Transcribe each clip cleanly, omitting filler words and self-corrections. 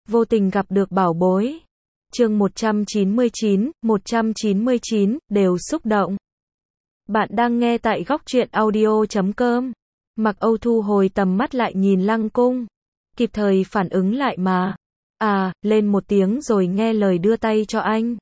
Vô tình gặp được bảo bối. Chương 199, đều xúc động. Bạn đang nghe tại góc truyện audio.com. Mặc Âu thu hồi tầm mắt lại nhìn Lăng Cung. Kịp thời phản ứng lại mà. Lên một tiếng rồi nghe lời đưa tay cho anh.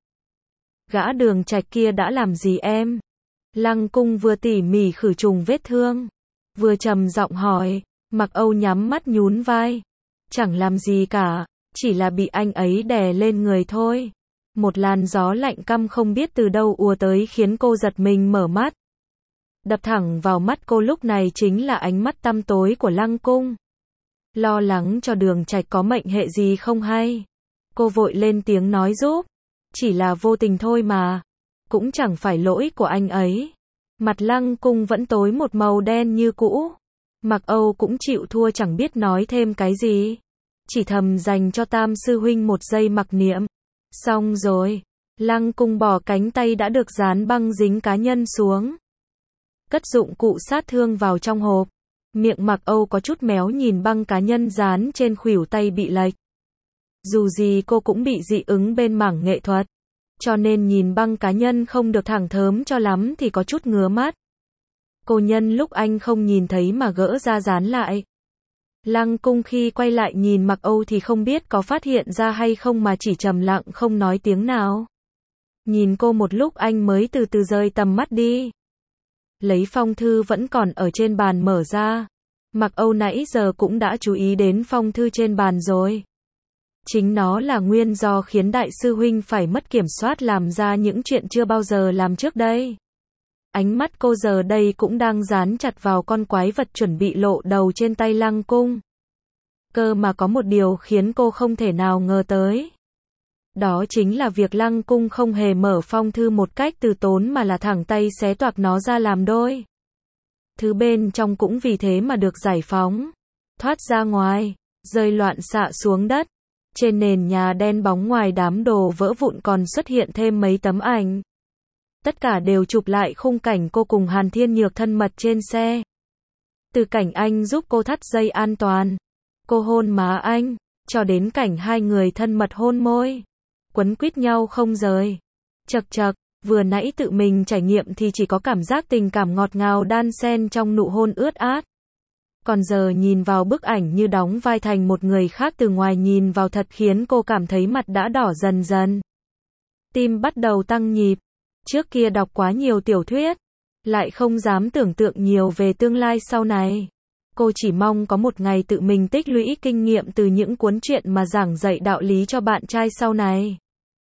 Gã Đường Trạch kia đã làm gì em? Lăng Cung vừa tỉ mỉ khử trùng vết thương, vừa trầm giọng hỏi. Mặc Âu nhắm mắt nhún vai. Chẳng làm gì cả, chỉ là bị anh ấy đè lên người thôi. Một làn gió lạnh căm không biết từ đâu ùa tới khiến cô giật mình mở mắt. Đập thẳng vào mắt cô lúc này chính là ánh mắt tăm tối của Lăng Cung. Lo lắng cho Đường Trạch có mệnh hệ gì không hay. Cô vội lên tiếng nói giúp. Chỉ là vô tình thôi mà. Cũng chẳng phải lỗi của anh ấy. Mặt Lăng Cung vẫn tối một màu đen như cũ. Mặc Âu cũng chịu thua chẳng biết nói thêm cái gì. Chỉ thầm dành cho Tam sư huynh một giây mặc niệm. Xong rồi. Lăng Cung bỏ cánh tay đã được dán băng dính cá nhân xuống. Cất dụng cụ sát thương vào trong hộp. Miệng Mặc Âu có chút méo nhìn băng cá nhân dán trên khuỷu tay bị lệch. Dù gì cô cũng bị dị ứng bên mảng nghệ thuật. Cho nên nhìn băng cá nhân không được thẳng thớm cho lắm thì có chút ngứa mắt. Cô nhân lúc anh không nhìn thấy mà gỡ ra dán lại. Lăng Cung khi quay lại nhìn Mặc Âu thì không biết có phát hiện ra hay không mà chỉ trầm lặng không nói tiếng nào. Nhìn cô một lúc anh mới từ từ rời tầm mắt đi. Lấy phong thư vẫn còn ở trên bàn mở ra. Mặc Âu nãy giờ cũng đã chú ý đến phong thư trên bàn rồi. Chính nó là nguyên do khiến đại sư huynh phải mất kiểm soát làm ra những chuyện chưa bao giờ làm trước đây. Ánh mắt cô giờ đây cũng đang dán chặt vào con quái vật chuẩn bị lộ đầu trên tay Lăng Cung. Cơ mà có một điều khiến cô không thể nào ngờ tới. Đó chính là việc Lăng Cung không hề mở phong thư một cách từ tốn mà là thẳng tay xé toạc nó ra làm đôi. Thứ bên trong cũng vì thế mà được giải phóng, thoát ra ngoài, rơi loạn xạ xuống đất. Trên nền nhà đen bóng ngoài đám đồ vỡ vụn còn xuất hiện thêm mấy tấm ảnh. Tất cả đều chụp lại khung cảnh cô cùng Hàn Thiên Nhược thân mật trên xe. Từ cảnh anh giúp cô thắt dây an toàn, cô hôn má anh, cho đến cảnh hai người thân mật hôn môi, quấn quýt nhau không rời. Chật chật, vừa nãy tự mình trải nghiệm thì chỉ có cảm giác tình cảm ngọt ngào đan xen trong nụ hôn ướt át. Còn giờ nhìn vào bức ảnh như đóng vai thành một người khác từ ngoài nhìn vào thật khiến cô cảm thấy mặt đã đỏ dần dần. Tim bắt đầu tăng nhịp. Trước kia đọc quá nhiều tiểu thuyết, lại không dám tưởng tượng nhiều về tương lai sau này. Cô chỉ mong có một ngày tự mình tích lũy kinh nghiệm từ những cuốn truyện mà giảng dạy đạo lý cho bạn trai sau này.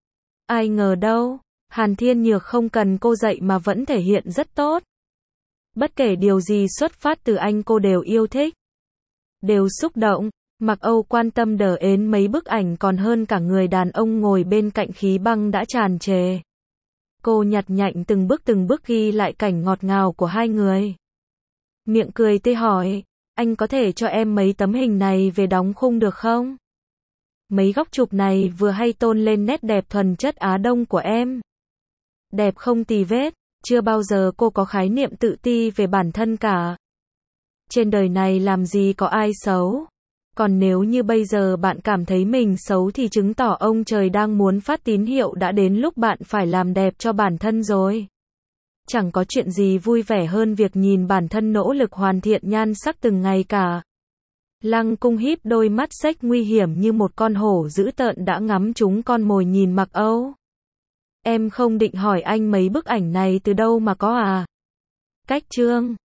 Ai ngờ đâu, Hàn Thiên Nhược không cần cô dạy mà vẫn thể hiện rất tốt. Bất kể điều gì xuất phát từ anh cô đều yêu thích, đều xúc động. Mặc Âu quan tâm đờ ến mấy bức ảnh còn hơn cả người đàn ông ngồi bên cạnh khí băng đã tràn trề. Cô nhặt nhạnh từng bước ghi lại cảnh ngọt ngào của hai người. Miệng cười tươi hỏi, anh có thể cho em mấy tấm hình này về đóng khung được không? Mấy góc chụp này vừa hay tôn lên nét đẹp thuần chất Á Đông của em. Đẹp không tì vết, chưa bao giờ cô có khái niệm tự ti về bản thân cả. Trên đời này làm gì có ai xấu. Còn nếu như bây giờ bạn cảm thấy mình xấu thì chứng tỏ ông trời đang muốn phát tín hiệu đã đến lúc bạn phải làm đẹp cho bản thân rồi. Chẳng có chuyện gì vui vẻ hơn việc nhìn bản thân nỗ lực hoàn thiện nhan sắc từng ngày cả. Lăng Cung híp đôi mắt xếch nguy hiểm như một con hổ dữ tợn đã ngắm trúng con mồi nhìn Mặc Âu. Em không định hỏi anh mấy bức ảnh này từ đâu mà có à? Cách chương